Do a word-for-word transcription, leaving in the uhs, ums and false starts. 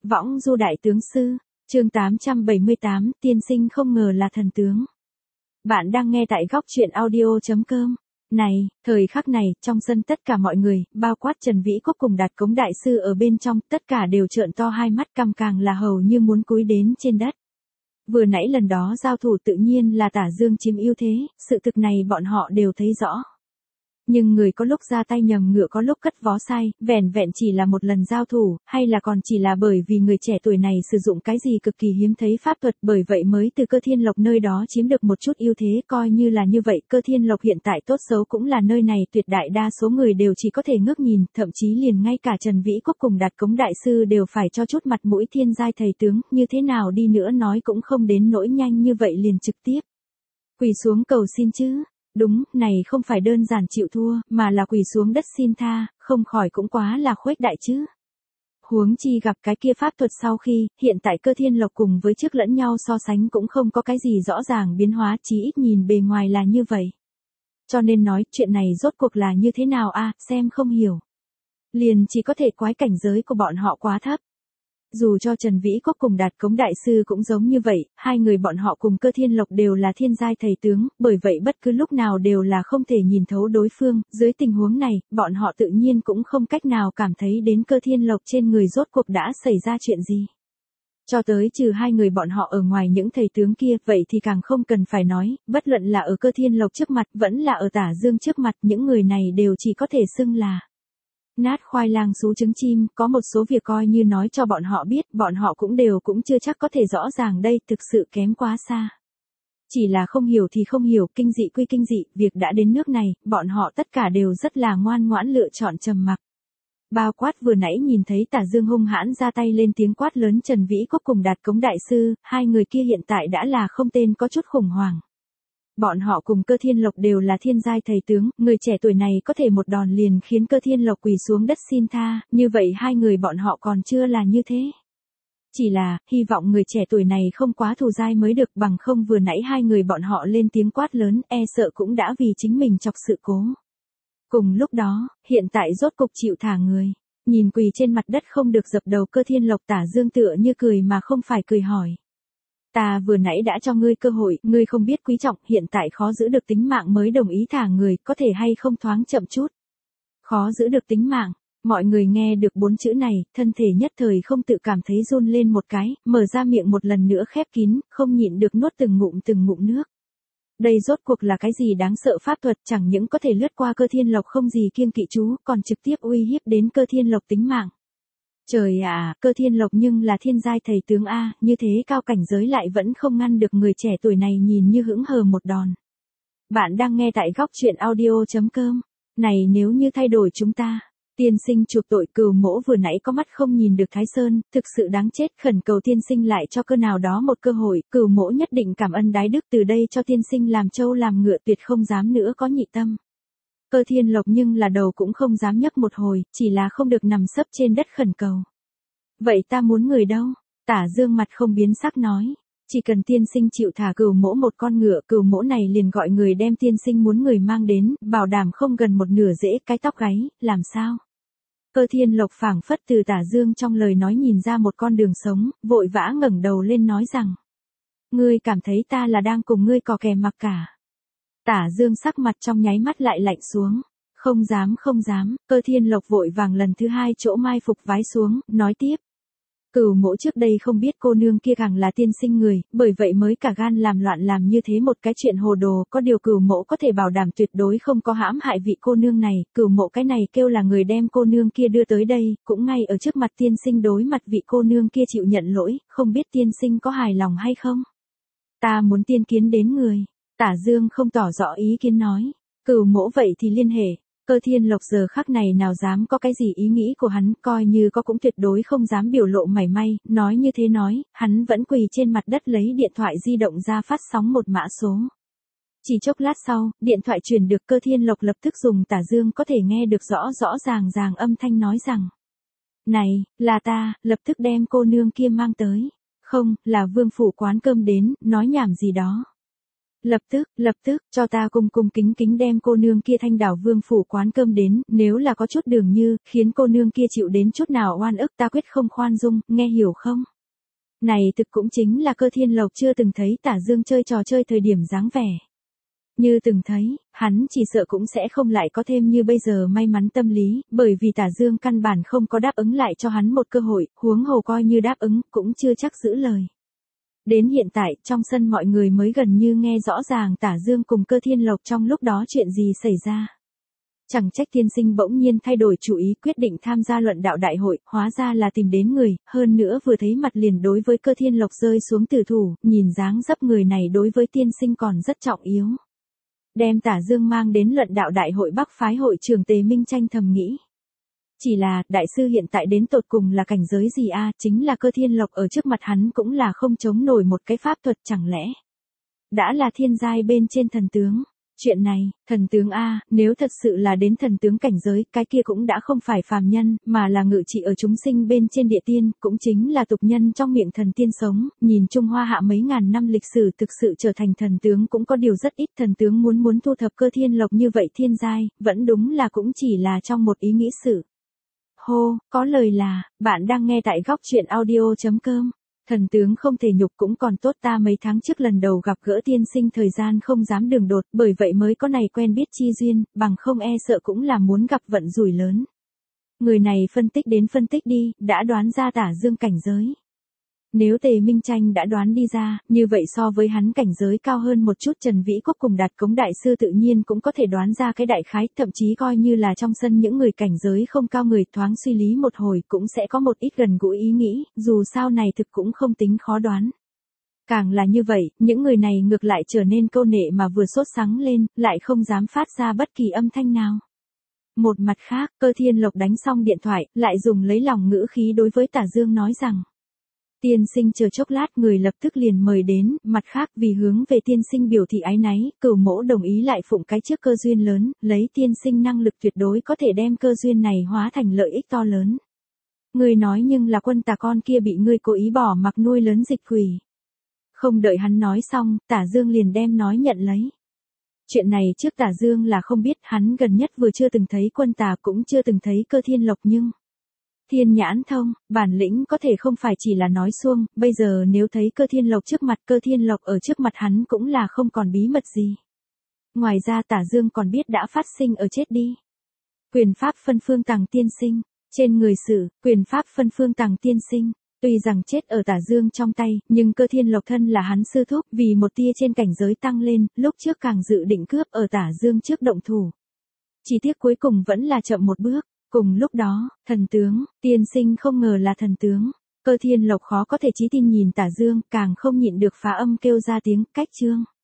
Võng du đại tướng sư, chương tám trăm bảy mươi tám, tiên sinh không ngờ là thần tướng. Bạn đang nghe tại góc truyện audio chấm com. Này, thời khắc này, trong sân tất cả mọi người, bao quát Trần Vĩ Quốc cùng Đạt Cống đại sư ở bên trong, tất cả đều trợn to hai mắt, cằm càng là hầu như muốn cúi đến trên đất. Vừa nãy lần đó giao thủ tự nhiên là Tả Dương chiếm ưu thế, sự thực này bọn họ đều thấy rõ. Nhưng người có lúc ra tay nhầm, ngựa có lúc cất vó sai, vẻn vẹn chỉ là một lần giao thủ, hay là còn chỉ là bởi vì người trẻ tuổi này sử dụng cái gì cực kỳ hiếm thấy pháp thuật, bởi vậy mới từ Cơ Thiên Lộc nơi đó chiếm được một chút ưu thế. Coi như là như vậy, Cơ Thiên Lộc hiện tại tốt xấu cũng là nơi này tuyệt đại đa số người đều chỉ có thể ngước nhìn, thậm chí liền ngay cả Trần Vĩ Quốc cùng Đạt Cống đại sư đều phải cho chút mặt mũi thiên giai thầy tướng, như thế nào đi nữa nói cũng không đến nỗi nhanh như vậy liền trực tiếp quỳ xuống cầu xin chứ. Đúng, này không phải đơn giản chịu thua, mà là quỳ xuống đất xin tha, không khỏi cũng quá là khuếch đại chứ. Huống chi gặp cái kia pháp thuật sau khi, hiện tại Cơ Thiên Lộc cùng với trước lẫn nhau so sánh cũng không có cái gì rõ ràng biến hóa, chỉ ít nhìn bề ngoài là như vậy. Cho nên nói, chuyện này rốt cuộc là như thế nào a, xem không hiểu. Liền chỉ có thể quái cảnh giới của bọn họ quá thấp. Dù cho Trần Vĩ Quốc cùng Đạt Cống đại sư cũng giống như vậy, hai người bọn họ cùng Cơ Thiên Lộc đều là thiên giai thầy tướng, bởi vậy bất cứ lúc nào đều là không thể nhìn thấu đối phương, dưới tình huống này, bọn họ tự nhiên cũng không cách nào cảm thấy đến Cơ Thiên Lộc trên người rốt cuộc đã xảy ra chuyện gì. Cho tới trừ hai người bọn họ ở ngoài những thầy tướng kia, vậy thì càng không cần phải nói, bất luận là ở Cơ Thiên Lộc trước mặt, vẫn là ở Tả Dương trước mặt, những người này đều chỉ có thể xưng là nát khoai lang sú trứng chim, có một số việc coi như nói cho bọn họ biết, bọn họ cũng đều cũng chưa chắc có thể rõ ràng đây, thực sự kém quá xa. Chỉ là không hiểu thì không hiểu, kinh dị quy kinh dị, việc đã đến nước này, bọn họ tất cả đều rất là ngoan ngoãn lựa chọn trầm mặc. Bao quát vừa nãy nhìn thấy Tả Dương hung hãn ra tay lên tiếng quát lớn Trần Vĩ Quốc cùng Đạt Cống đại sư, hai người kia hiện tại đã là không tên có chút khủng hoảng. Bọn họ cùng Cơ Thiên Lộc đều là thiên giai thầy tướng, người trẻ tuổi này có thể một đòn liền khiến Cơ Thiên Lộc quỳ xuống đất xin tha, như vậy hai người bọn họ còn chưa là như thế. Chỉ là, hy vọng người trẻ tuổi này không quá thù dai mới được, bằng không vừa nãy hai người bọn họ lên tiếng quát lớn, e sợ cũng đã vì chính mình chọc sự cố. Cùng lúc đó, hiện tại rốt cục chịu thả người, nhìn quỳ trên mặt đất không được dập đầu Cơ Thiên Lộc, Tả Dương tựa như cười mà không phải cười hỏi. Ta vừa nãy đã cho ngươi cơ hội, ngươi không biết quý trọng, hiện tại khó giữ được tính mạng mới đồng ý thả người, có thể hay không thoáng chậm chút. Khó giữ được tính mạng, mọi người nghe được bốn chữ này, thân thể nhất thời không tự cảm thấy run lên một cái, mở ra miệng một lần nữa khép kín, không nhịn được nuốt từng ngụm từng ngụm nước. Đây rốt cuộc là cái gì đáng sợ pháp thuật, chẳng những có thể lướt qua Cơ Thiên Lộc không gì kiêng kỵ chú, còn trực tiếp uy hiếp đến Cơ Thiên Lộc tính mạng. Trời ạ, Cơ Thiên Lộc nhưng là thiên giai thầy tướng A, như thế cao cảnh giới lại vẫn không ngăn được người trẻ tuổi này nhìn như hững hờ một đòn. Bạn đang nghe tại góc truyện audio chấm com. Này nếu như thay đổi chúng ta, tiên sinh chuộc tội Cửu Mỗ vừa nãy có mắt không nhìn được Thái Sơn, thực sự đáng chết, khẩn cầu tiên sinh lại cho cơ nào đó một cơ hội, Cửu Mỗ nhất định cảm ơn đái đức, từ đây cho tiên sinh làm trâu làm ngựa, tuyệt không dám nữa có nhị tâm. Cơ Thiên Lộc nhưng là đầu cũng không dám nhấc một hồi, chỉ là không được nằm sấp trên đất khẩn cầu. Vậy ta muốn người đâu? Tả Dương mặt không biến sắc nói. Chỉ cần tiên sinh chịu thả Cửu Mỗ một con ngựa, Cửu Mỗ này liền gọi người đem tiên sinh muốn người mang đến, bảo đảm không gần một nửa rễ cái tóc gáy, làm sao? Cơ Thiên Lộc phảng phất từ Tả Dương trong lời nói nhìn ra một con đường sống, vội vã ngẩng đầu lên nói rằng. Ngươi cảm thấy ta là đang cùng ngươi cò kè mặc cả. Tả Dương sắc mặt trong nháy mắt lại lạnh xuống. Không dám không dám, Cơ Thiên Lộc vội vàng lần thứ hai chỗ mai phục vái xuống, nói tiếp. Cửu Mỗ trước đây không biết cô nương kia càng là tiên sinh người, bởi vậy mới cả gan làm loạn làm như thế một cái chuyện hồ đồ, có điều Cửu Mỗ có thể bảo đảm tuyệt đối không có hãm hại vị cô nương này, Cửu Mỗ cái này kêu là người đem cô nương kia đưa tới đây, cũng ngay ở trước mặt tiên sinh đối mặt vị cô nương kia chịu nhận lỗi, không biết tiên sinh có hài lòng hay không? Ta muốn tiên kiến đến người. Tả Dương không tỏ rõ ý kiến nói. Cửu Mỗ vậy thì liên hệ. Cơ Thiên Lộc giờ khắc này nào dám có cái gì ý nghĩ của hắn, coi như có cũng tuyệt đối không dám biểu lộ mảy may, nói như thế nói, hắn vẫn quỳ trên mặt đất lấy điện thoại di động ra phát sóng một mã số. Chỉ chốc lát sau, điện thoại truyền được, Cơ Thiên Lộc lập tức dùng Tả Dương có thể nghe được rõ rõ ràng ràng âm thanh nói rằng. Này, là ta, lập tức đem cô nương kia mang tới. Không, là Vương phủ quán cơm đến, nói nhảm gì đó. Lập tức, lập tức, cho ta cung cung kính kính đem cô nương kia Thanh Đảo Vương phủ quán cơm đến, nếu là có chút đường như, khiến cô nương kia chịu đến chút nào oan ức ta quyết không khoan dung, nghe hiểu không? Này thực cũng chính là Cơ Thiên Lộc chưa từng thấy Tả Dương chơi trò chơi thời điểm dáng vẻ. Như từng thấy, hắn chỉ sợ cũng sẽ không lại có thêm như bây giờ may mắn tâm lý, bởi vì Tả Dương căn bản không có đáp ứng lại cho hắn một cơ hội, huống hồ coi như đáp ứng, cũng chưa chắc giữ lời. Đến hiện tại, trong sân mọi người mới gần như nghe rõ ràng Tả Dương cùng Cơ Thiên Lộc trong lúc đó chuyện gì xảy ra. Chẳng trách tiên sinh bỗng nhiên thay đổi chủ ý quyết định tham gia luận đạo đại hội, hóa ra là tìm đến người, hơn nữa vừa thấy mặt liền đối với Cơ Thiên Lộc rơi xuống tử thủ, nhìn dáng dấp người này đối với tiên sinh còn rất trọng yếu. Đem Tả Dương mang đến luận đạo đại hội Bắc phái hội trưởng Tề Minh Tranh thầm nghĩ. Chỉ là, đại sư hiện tại đến tột cùng là cảnh giới gì a, chính là Cơ Thiên Lộc ở trước mặt hắn cũng là không chống nổi một cái pháp thuật chẳng lẽ. Đã là thiên giai bên trên thần tướng. Chuyện này, thần tướng a, nếu thật sự là đến thần tướng cảnh giới, cái kia cũng đã không phải phàm nhân, mà là ngự trị ở chúng sinh bên trên địa tiên, cũng chính là tục nhân trong miệng thần tiên sống, nhìn Trung Hoa hạ mấy ngàn năm lịch sử thực sự trở thành thần tướng cũng có điều rất ít thần tướng muốn muốn thu thập Cơ Thiên Lộc như vậy thiên giai, vẫn đúng là cũng chỉ là trong một ý nghĩ sự. Hô, có lời là, bạn đang nghe tại góc truyện audio chấm com. Thần tướng không thể nhục cũng còn tốt, ta mấy tháng trước lần đầu gặp gỡ tiên sinh thời gian không dám đường đột, bởi vậy mới có này quen biết chi duyên, bằng không e sợ cũng là muốn gặp vận rủi lớn. Người này phân tích đến phân tích đi, đã đoán ra Tả Dương cảnh giới. Nếu Tề Minh Tranh đã đoán đi ra, như vậy so với hắn cảnh giới cao hơn một chút Trần Vĩ Quốc cùng Đạt Cống đại sư tự nhiên cũng có thể đoán ra cái đại khái, thậm chí coi như là trong sân những người cảnh giới không cao người thoáng suy lý một hồi cũng sẽ có một ít gần gũi ý nghĩ, dù sao này thực cũng không tính khó đoán. Càng là như vậy, những người này ngược lại trở nên câu nệ mà vừa sốt sắng lên, lại không dám phát ra bất kỳ âm thanh nào. Một mặt khác, Cơ Thiên Lộc đánh xong điện thoại, lại dùng lấy lòng ngữ khí đối với Tả Dương nói rằng. Tiên sinh chờ chốc lát, người lập tức liền mời đến, mặt khác vì hướng về tiên sinh biểu thị ái náy, Cửu Mỗ đồng ý lại phụng cái trước cơ duyên lớn, lấy tiên sinh năng lực tuyệt đối có thể đem cơ duyên này hóa thành lợi ích to lớn. Người nói nhưng là quân tà con kia bị ngươi cố ý bỏ mặc nuôi lớn dịch quỷ. Không đợi hắn nói xong, Tả Dương liền đem nói nhận lấy. Chuyện này trước Tả Dương là không biết, hắn gần nhất vừa chưa từng thấy quân tà cũng chưa từng thấy Cơ Thiên Lộc nhưng... Thiên nhãn thông, bản lĩnh có thể không phải chỉ là nói suông, bây giờ nếu thấy Cơ Thiên Lộc trước mặt, Cơ Thiên Lộc ở trước mặt hắn cũng là không còn bí mật gì. Ngoài ra Tả Dương còn biết đã phát sinh ở chết đi. Quyền pháp phân phương tàng tiên sinh, trên người sử, quyền pháp phân phương tàng tiên sinh, tuy rằng chết ở Tả Dương trong tay, nhưng Cơ Thiên Lộc thân là hắn sư thúc, vì một tia trên cảnh giới tăng lên, lúc trước càng dự định cướp ở Tả Dương trước động thủ. Chỉ tiếc cuối cùng vẫn là chậm một bước. Cùng lúc đó, thần tướng, tiên sinh không ngờ là thần tướng. Cơ Thiên Lộc khó có thể chí tin nhìn Tả Dương, càng không nhịn được phá âm kêu ra tiếng, cách chương.